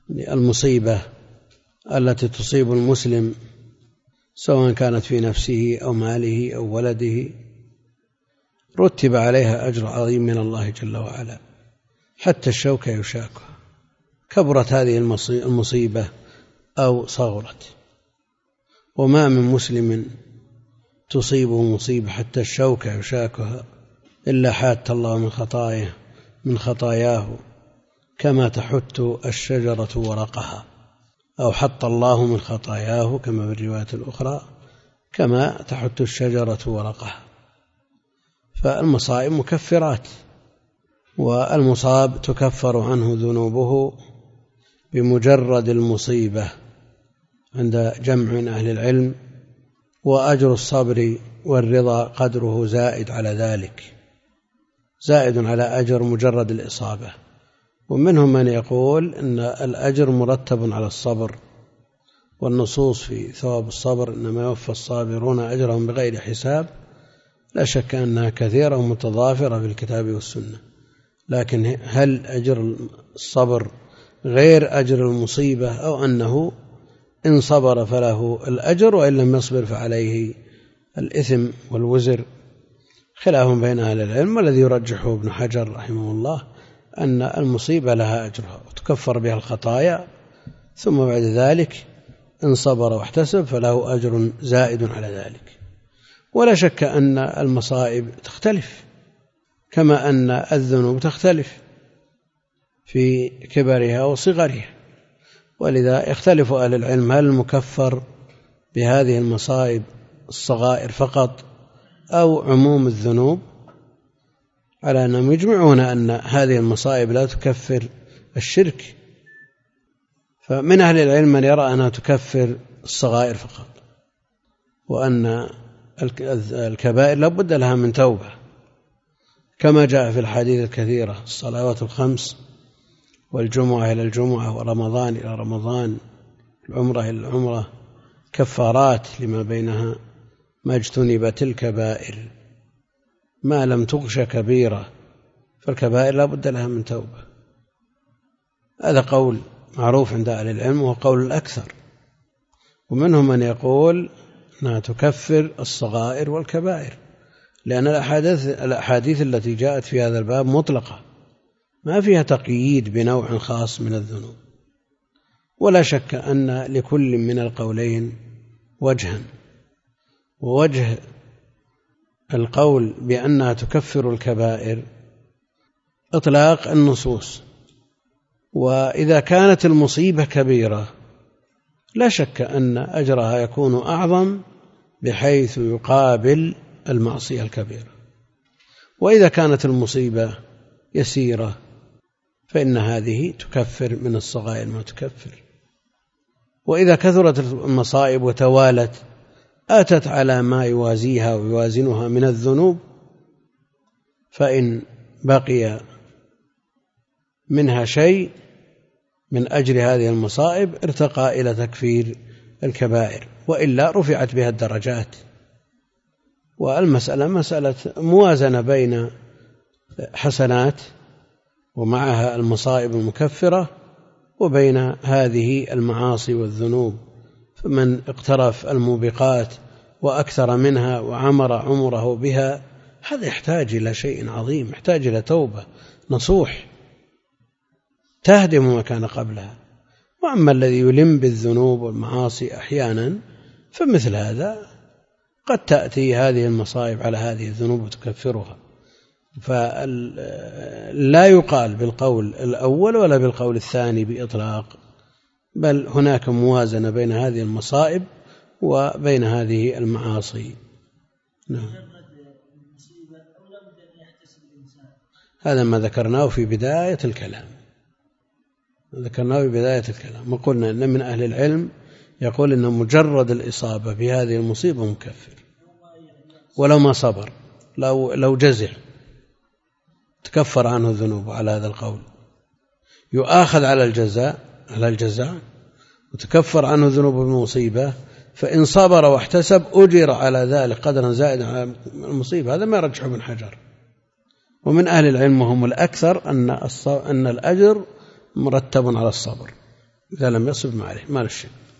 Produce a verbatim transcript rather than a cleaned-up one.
المصيبة التي تصيب المسلم سواء كانت في نفسه أو ماله أو ولده رتب عليها أجر عظيم من الله جل وعلا، حتى الشوكة يشاكها، كبرت هذه المصيبة أو صغرت. وما من مسلم تصيبه مصيبة حتى الشوكة يشاكها إلا حات الله من خطاياه من خطاياه كما تحت الشجرة ورقها، أو حط الله من خطاياه كما في الرواية الأخرى كما تحت الشجرة ورقها. فالمصائب مكفرات، والمصاب تكفر عنه ذنوبه بمجرد المصيبة عند جمع من أهل العلم، وأجر الصبر والرضا قدره زائد على ذلك، زائد على أجر مجرد الإصابة. ومنهم من يقول إن الأجر مرتب على الصبر، والنصوص في ثواب الصبر إنما يوفى الصابرون أجرهم بغير حساب، لا شك أنها كثيرة ومتضافرة في الكتاب والسنة. لكن هل أجر الصبر غير أجر المصيبة، أو أنه إن صبر فله الأجر وإن لم يصبر فعليه الإثم والوزر؟ خلاف بين أهل العلم، والذي يرجحه ابن حجر رحمه الله أن المصيبة لها أجرها وتكفر بها الخطايا، ثم بعد ذلك إن صبر واحتسب فله أجر زائد على ذلك. ولا شك أن المصائب تختلف كما أن الذنوب تختلف في كبرها وصغرها، ولذا يختلف أهل العلم هل المكفر بهذه المصائب الصغائر فقط أو عموم الذنوب، على أنهم يجمعون أن هذه المصائب لا تكفر الشرك. فمن أهل العلم من يرى أنها تكفر الصغائر فقط، وأن الكبائر لا بد لها من توبة، كما جاء في الحديث الكثيرة: الصلوات الخمس والجمعة إلى الجمعة ورمضان إلى رمضان العمرة إلى العمرة كفارات لما بينها ما اجتنبت الكبائر ما لم تغش كبيرة. فالكبائر لا بد لها من توبة. هذا قول معروف عند أهل العلم وهو قول الأكثر. ومنهم من يقول أنها تكفر الصغائر والكبائر، لأن الأحاديث, الأحاديث التي جاءت في هذا الباب مطلقة ما فيها تقييد بنوع خاص من الذنوب. ولا شك أن لكل من القولين وجها، ووجه القول بأنها تكفر الكبائر إطلاق النصوص، وإذا كانت المصيبة كبيرة لا شك أن أجرها يكون أعظم بحيث يقابل المعصية الكبيرة، وإذا كانت المصيبة يسيرة فإن هذه تكفر من الصغائر ما تكفر. وإذا كثرت المصائب وتوالت أتت على ما يوازيها ويوازنها من الذنوب، فإن بقي منها شيء من أجل هذه المصائب ارتقى إلى تكفير الكبائر، وإلا رفعت بها الدرجات. والمسألة مسألة موازنة بين حسنات ومعها المصائب المكفرة وبين هذه المعاصي والذنوب. فمن اقترف الموبقات وأكثر منها وعمر عمره بها هذا يحتاج إلى شيء عظيم، يحتاج إلى توبة نصوح تهدم ما كان قبلها. وأما الذي يلم بالذنوب والمعاصي أحيانا فمثل هذا قد تأتي هذه المصائب على هذه الذنوب وتكفرها. فلا يقال بالقول الأول ولا بالقول الثاني بإطلاق، بل هناك موازنة بين هذه المصائب وبين هذه المعاصي. نعم. هذا ما ذكرناه في بداية الكلام ذكرناه في بداية الكلام وقلنا أن من أهل العلم يقول أن مجرد الإصابة بهذه المصيبة مكفر ولو ما صبر، لو, لو جزع تكفر عنه الذنوب. على هذا القول يؤاخذ على الجزاء على الجزاء وتكفر عنه ذنوب المصيبة، فإن صبر واحتسب أجر على ذلك قدرا زائدا على المصيبة. هذا ما يرجح ابن حجر. ومن أهل العلم هم الأكثر أن أن الأجر مرتب على الصبر، إذا لم يصب ما عليه ما له شيء.